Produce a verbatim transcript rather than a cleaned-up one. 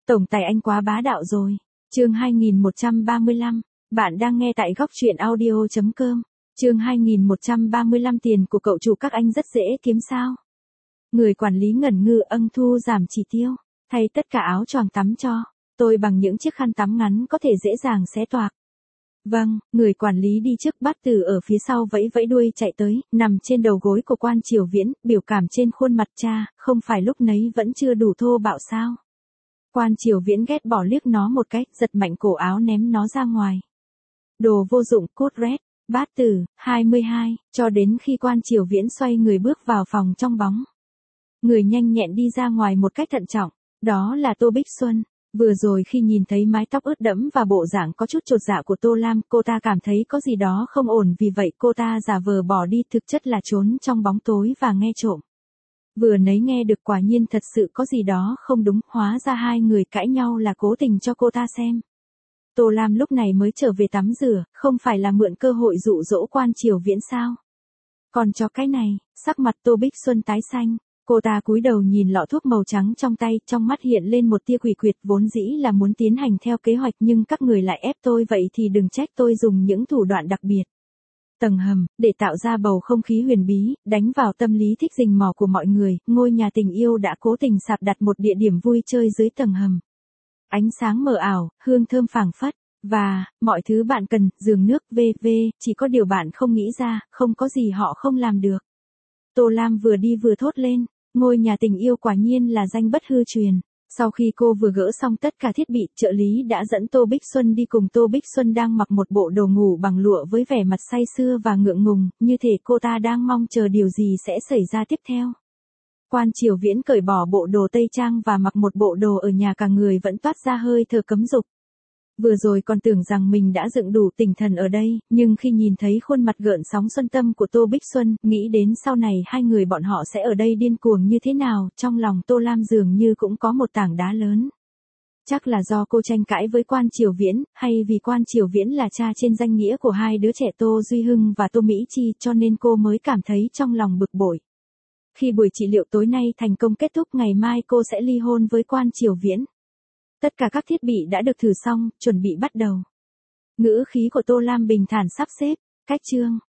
Tổng tài anh quá bá đạo rồi. Chương hai nghìn một trăm ba mươi lăm, bạn đang nghe tại góc truyện audio chấm com. Chương hai nghìn một trăm ba mươi lăm tiền của cậu chủ các anh rất dễ kiếm sao? Người quản lý ngẩn ngơ âng thu giảm chỉ tiêu, thay tất cả áo choàng tắm cho tôi bằng những chiếc khăn tắm ngắn có thể dễ dàng xé toạc. Vâng, người quản lý đi trước, Bát Từ ở phía sau vẫy vẫy đuôi chạy tới, nằm trên đầu gối của Quan Triều Viễn, biểu cảm trên khuôn mặt cha, không phải lúc nấy vẫn chưa đủ thô bạo sao? Quan Triều Viễn ghét bỏ liếc nó một cái, giật mạnh cổ áo ném nó ra ngoài. Đồ vô dụng, cốt rét. Bát Từ, hai mươi hai, cho đến khi Quan Triều Viễn xoay người bước vào phòng trong bóng. Người nhanh nhẹn đi ra ngoài một cách thận trọng, đó là Tô Bích Xuân. Vừa rồi khi nhìn thấy mái tóc ướt đẫm và bộ dạng có chút chột dạ của Tô Lam, cô ta cảm thấy có gì đó không ổn, vì vậy cô ta giả vờ bỏ đi, thực chất là trốn trong bóng tối và nghe trộm. Vừa nấy nghe được quả nhiên thật sự có gì đó không đúng, hóa ra hai người cãi nhau là cố tình cho cô ta xem. Tô Lam lúc này mới trở về tắm rửa, không phải là mượn cơ hội dụ dỗ Quan Triều Viễn sao? Còn cho cái này, sắc mặt Tô Bích Xuân tái xanh. Cô ta cúi đầu nhìn lọ thuốc màu trắng trong tay, trong mắt hiện lên một tia quỷ quyệt, vốn dĩ là muốn tiến hành theo kế hoạch nhưng các người lại ép tôi, vậy thì đừng trách tôi dùng những thủ đoạn đặc biệt. Tầng hầm, để tạo ra bầu không khí huyền bí, đánh vào tâm lý thích rình mò của mọi người, ngôi nhà tình yêu đã cố tình sạp đặt một địa điểm vui chơi dưới tầng hầm. Ánh sáng mờ ảo, hương thơm phảng phất, và mọi thứ bạn cần, giường nước, vân vân, chỉ có điều bạn không nghĩ ra, không có gì họ không làm được. Tô Lam vừa đi vừa thốt lên. Ngôi nhà tình yêu quả nhiên là danh bất hư truyền. Sau khi cô vừa gỡ xong tất cả thiết bị, trợ lý đã dẫn Tô Bích Xuân đi cùng. Tô Bích Xuân đang mặc một bộ đồ ngủ bằng lụa với vẻ mặt say sưa và ngượng ngùng, như thể cô ta đang mong chờ điều gì sẽ xảy ra tiếp theo. Quan Triều Viễn cởi bỏ bộ đồ tây trang và mặc một bộ đồ ở nhà, cả người vẫn toát ra hơi thở cấm dục. Vừa rồi còn tưởng rằng mình đã dựng đủ tinh thần ở đây, nhưng khi nhìn thấy khuôn mặt gợn sóng xuân tâm của Tô Bích Xuân, nghĩ đến sau này hai người bọn họ sẽ ở đây điên cuồng như thế nào, trong lòng Tô Lam dường như cũng có một tảng đá lớn. Chắc là do cô tranh cãi với Quan Triều Viễn, hay vì Quan Triều Viễn là cha trên danh nghĩa của hai đứa trẻ Tô Duy Hưng và Tô Mỹ Chi, cho nên cô mới cảm thấy trong lòng bực bội. Khi buổi trị liệu tối nay thành công kết thúc, ngày mai cô sẽ ly hôn với Quan Triều Viễn. Tất cả các thiết bị đã được thử xong, chuẩn bị bắt đầu. Ngữ khí của Tô Lam bình thản sắp xếp, cách chương.